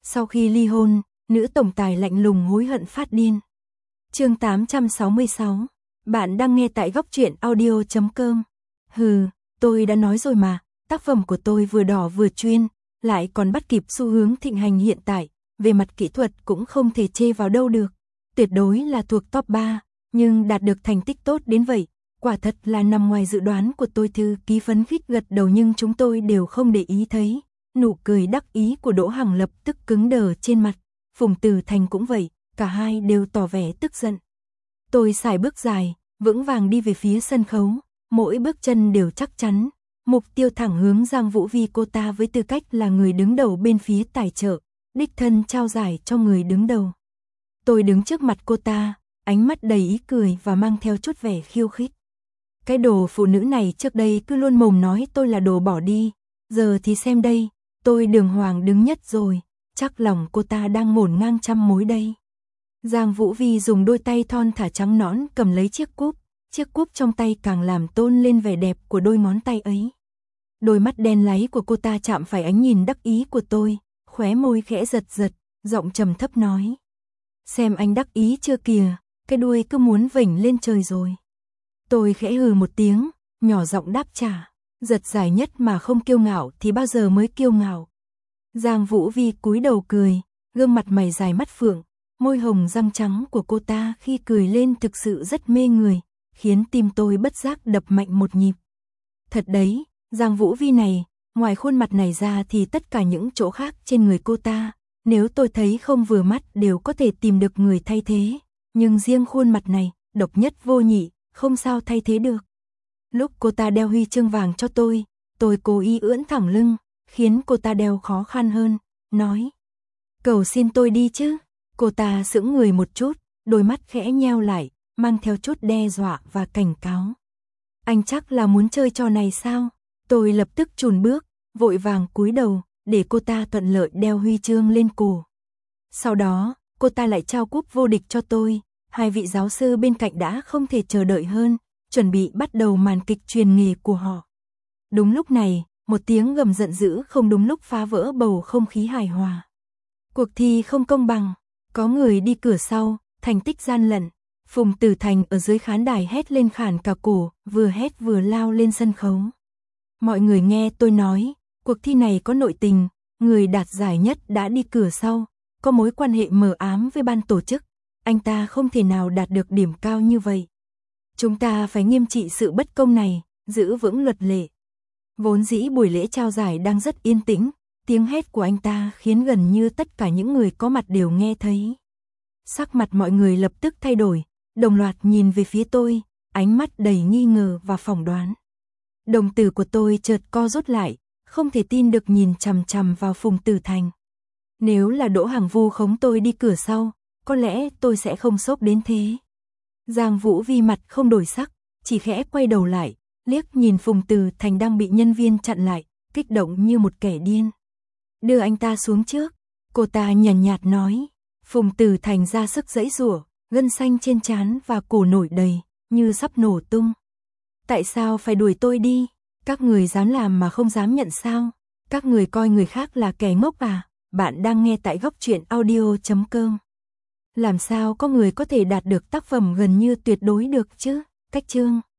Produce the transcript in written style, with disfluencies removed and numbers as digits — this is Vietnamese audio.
Sau khi ly hôn, nữ tổng tài lạnh lùng hối hận phát điên. Chương 866. Bạn đang nghe tại góc truyện audio.com. Hừ, tôi đã nói rồi mà, tác phẩm của tôi vừa đỏ vừa chuyên, lại còn bắt kịp xu hướng thịnh hành hiện tại, về mặt kỹ thuật cũng không thể chê vào đâu được. Tuyệt đối là thuộc top 3, nhưng đạt được thành tích tốt đến vậy, quả thật là nằm ngoài dự đoán của tôi. Thư ký phấn khích gật đầu nhưng chúng tôi đều không để ý thấy. Nụ cười đắc ý của Đỗ Hằng lập tức cứng đờ trên mặt, Phùng Tử Thành cũng vậy, cả hai đều tỏ vẻ tức giận. Tôi sải bước dài, vững vàng đi về phía sân khấu, mỗi bước chân đều chắc chắn, mục tiêu thẳng hướng Giang Vũ Vi. Cô ta với tư cách là người đứng đầu bên phía tài trợ, đích thân trao giải cho người đứng đầu. Tôi đứng trước mặt cô ta, ánh mắt đầy ý cười và mang theo chút vẻ khiêu khích. Cái đồ phụ nữ này trước đây cứ luôn mồm nói tôi là đồ bỏ đi, giờ thì xem đây, tôi đường hoàng đứng nhất rồi, chắc lòng cô ta đang ngổn ngang trăm mối đây. Giang Vũ Vi dùng đôi tay thon thả trắng nõn cầm lấy chiếc cúp trong tay càng làm tôn lên vẻ đẹp của đôi ngón tay ấy. Đôi mắt đen láy của cô ta chạm phải ánh nhìn đắc ý của tôi, khóe môi khẽ giật giật, giọng trầm thấp nói. Xem anh đắc ý chưa kìa, cái đuôi cứ muốn vểnh lên trời rồi. Tôi khẽ hừ một tiếng, nhỏ giọng đáp trả, giật giải nhất mà không kiêu ngạo thì bao giờ mới kiêu ngạo. Giang Vũ Vi cúi đầu cười, gương mặt mày dài mắt phượng, môi hồng răng trắng của cô ta khi cười lên thực sự rất mê người, khiến tim tôi bất giác đập mạnh một nhịp. Thật đấy, Giang Vũ Vi này, ngoài khuôn mặt này ra thì tất cả những chỗ khác trên người cô ta, nếu tôi thấy không vừa mắt đều có thể tìm được người thay thế, nhưng riêng khuôn mặt này, độc nhất vô nhị, không sao thay thế được. Lúc cô ta đeo huy chương vàng cho tôi cố ý ưỡn thẳng lưng, khiến cô ta đeo khó khăn hơn, nói. Cầu xin tôi đi chứ. Cô ta sững người một chút, đôi mắt khẽ nheo lại, mang theo chút đe dọa và cảnh cáo. Anh chắc là muốn chơi trò này sao? Tôi lập tức chùn bước, vội vàng cúi đầu, để cô ta thuận lợi đeo huy chương lên cổ. Sau đó, cô ta lại trao cúp vô địch cho tôi, hai vị giáo sư bên cạnh đã không thể chờ đợi hơn, chuẩn bị bắt đầu màn kịch truyền nghề của họ. Đúng lúc này, một tiếng gầm giận dữ không đúng lúc phá vỡ bầu không khí hài hòa. Cuộc thi không công bằng, có người đi cửa sau, thành tích gian lận. Phùng Tử Thành ở dưới khán đài hét lên khản cả cổ, vừa hét vừa lao lên sân khấu. Mọi người nghe tôi nói, cuộc thi này có nội tình, người đạt giải nhất đã đi cửa sau, có mối quan hệ mờ ám với ban tổ chức, anh ta không thể nào đạt được điểm cao như vậy. Chúng ta phải nghiêm trị sự bất công này, giữ vững luật lệ. Vốn dĩ buổi lễ trao giải đang rất yên tĩnh, tiếng hét của anh ta khiến gần như tất cả những người có mặt đều nghe thấy. Sắc mặt mọi người lập tức thay đổi, đồng loạt nhìn về phía tôi, ánh mắt đầy nghi ngờ và phỏng đoán. Đồng tử của tôi chợt co rút lại, không thể tin được nhìn chằm chằm vào Phùng Tử Thành. Nếu là Đỗ Hằng vu khống tôi đi cửa sau, có lẽ tôi sẽ không sốc đến thế. Giang Vũ Vi mặt không đổi sắc, chỉ khẽ quay đầu lại, liếc nhìn Phùng Tử Thành đang bị nhân viên chặn lại, kích động như một kẻ điên. Đưa anh ta xuống trước, cô ta nhàn nhạt nói. Phùng Tử Thành ra sức giãy giụa, gân xanh trên trán và cổ nổi đầy, như sắp nổ tung. Tại sao phải đuổi tôi đi? Các người dám làm mà không dám nhận sao? Các người coi người khác là kẻ ngốc à? Bạn đang nghe tại góc truyện audio.com. Làm sao có người có thể đạt được tác phẩm gần như tuyệt đối được chứ? Cách chương